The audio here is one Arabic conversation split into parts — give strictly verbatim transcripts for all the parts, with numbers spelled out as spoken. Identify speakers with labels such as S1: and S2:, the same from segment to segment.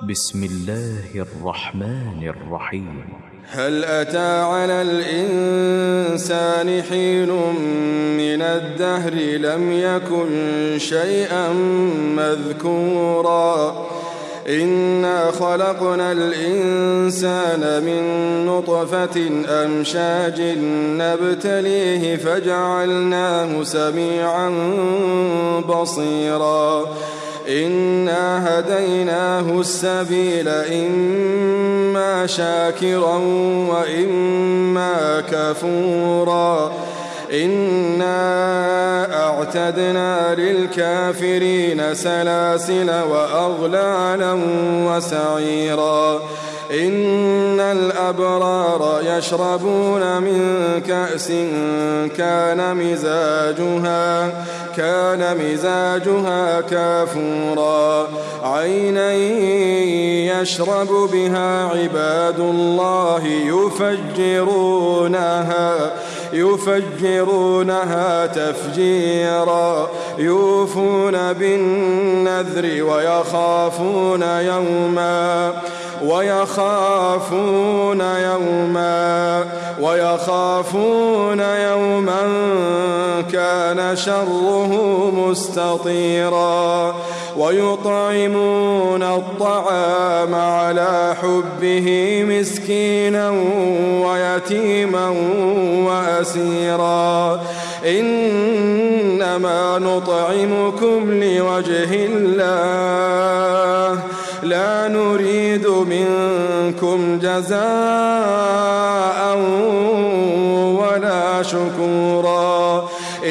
S1: بسم الله الرحمن الرحيم.
S2: هل أتى على الإنسان حين من الدهر لم يكن شيئا مذكورا إنا خلقنا الإنسان من نطفة أمشاج نبتليه فجعلناه سميعا بصيرا إنا هديناه السبيل إما شاكرا وإما كفورا إنا أعتدنا للكافرين سلاسل وأغلالا وسعيرا إن الأبرار يشربون من كأس كان مزاجها كان مزاجها كافورا عينا يشرب بها عباد الله يفجرونها يفجرونها تفجيرا يوفون بالنذر ويخافون يوما ويخافون يوما ويخافون يوما كان شره مستطيرا ويطعمون الطعام على حبه مسكينا ويتيما وأسيرا إنما نطعمكم لوجه الله لا نريد منكم جزاء ولا شكورا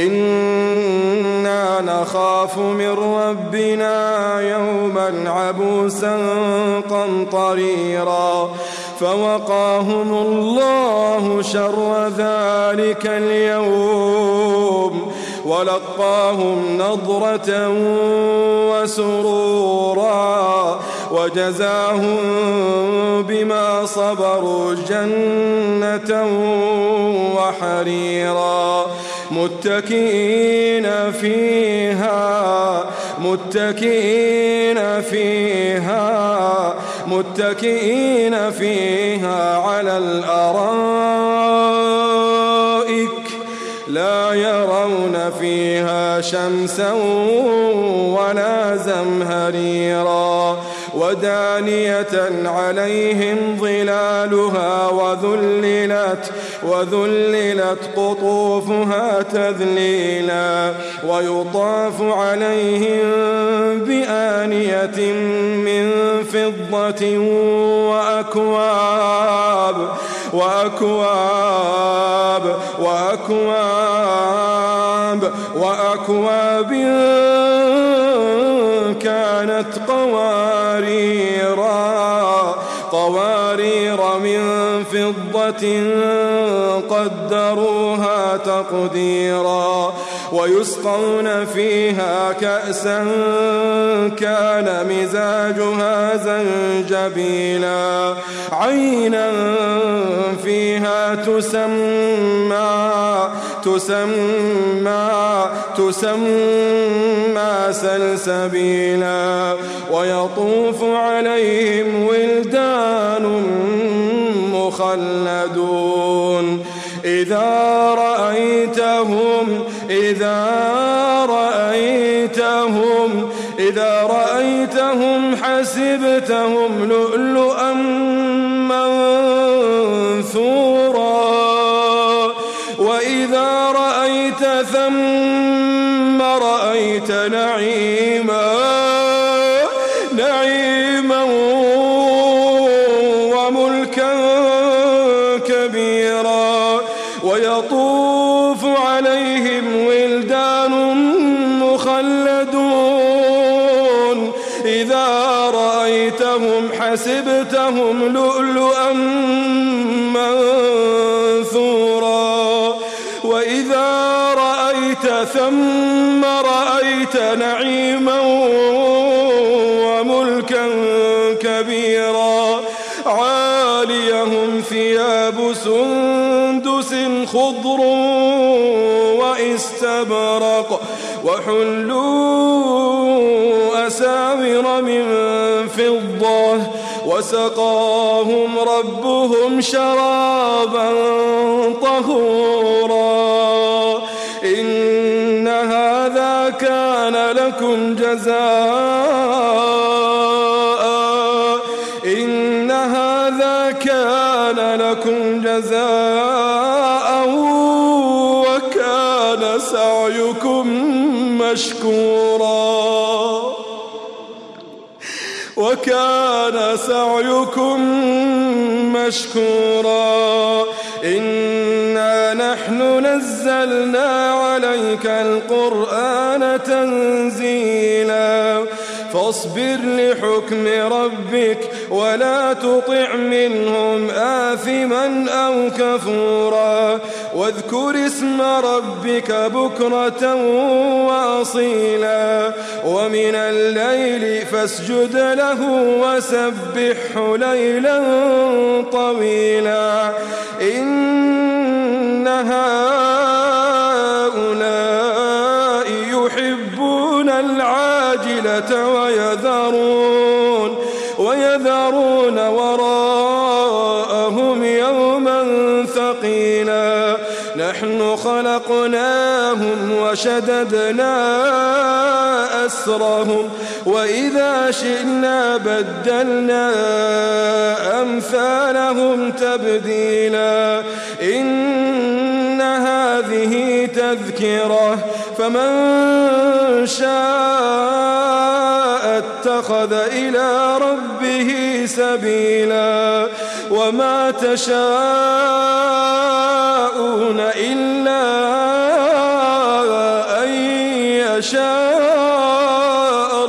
S2: إنا نخاف من ربنا يوما عبوسا قمطريرا فوقاهم الله شر ذلك اليوم ولقاهم نضرة وسرورا وجزاهم بما صبروا جنة وحريرا متكئين فيها متكئين فيها متكئين فيها على الأرائك لا يرون فيها شمسا ولا زمهريرا ودانية عليهم ظلالها وذللت وذللت قطوفها تذليلا ويطاف عليهم بآنية من فضة وأكواب وأكواب وأكواب وأكواب كانت قواريرا قوارير من فضة قدروها تقديرا ويسقون فيها كأسا كان مزاجها زنجبيلا عينا فيها تسمى تسمى تسمى سلسبيلا ويطوف عليهم ولدان مخلدون إذا رأيتهم إذا رأيتهم إذا رأيتهم حسبتهم لؤلؤا منثورا وإذا رأيت ثم رأيت نعيما نعيما وملكا كبيرا ويطوف عليهم ولدان مخلدون إذا رأيتهم حسبتهم لؤلؤا منثورا وإذا رأيت ثم رأيت نعيما وملكا كبيرا عاليهم ثياب سندس خضر واستبرق وحلوا أساور من فضة وسقاهم ربهم شرابا طهورا إن هذا كان لكم جزاء إن هذا كان لكم جزاء وكان سعيكم مشكورا وكان سعيكم مشكورا إنا نحن نزلنا عليك القرآن تنزيلا فاصبر لحكم ربك ولا تطع منهم آثما أو كفورا واذكر اسم ربك بكرة وأصيلا ومن الليل فاسجد له وسبحه ليلا طويلا إن هؤلاء يحبون العاجلة ويذرون ويذرون وراءهم يوما ثقيلا نحن خلقناهم وشددنا أسرهم وإذا شئنا بدلنا أمثالهم تبديلا إن هذه تذكرة فمن شاء اتخذ إلى ربه سبيلا وما تشاءون إلا أن يشاء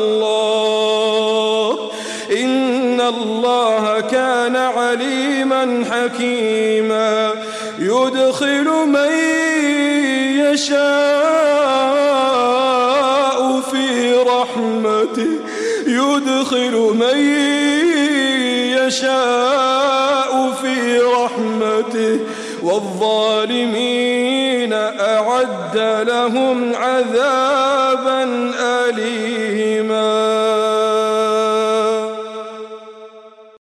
S2: الله إن الله كان عليما حكيما يدخل من يشاء في رحمته يدخل من يشاء في رحمته والظالمين أعد لهم عذابا أليما.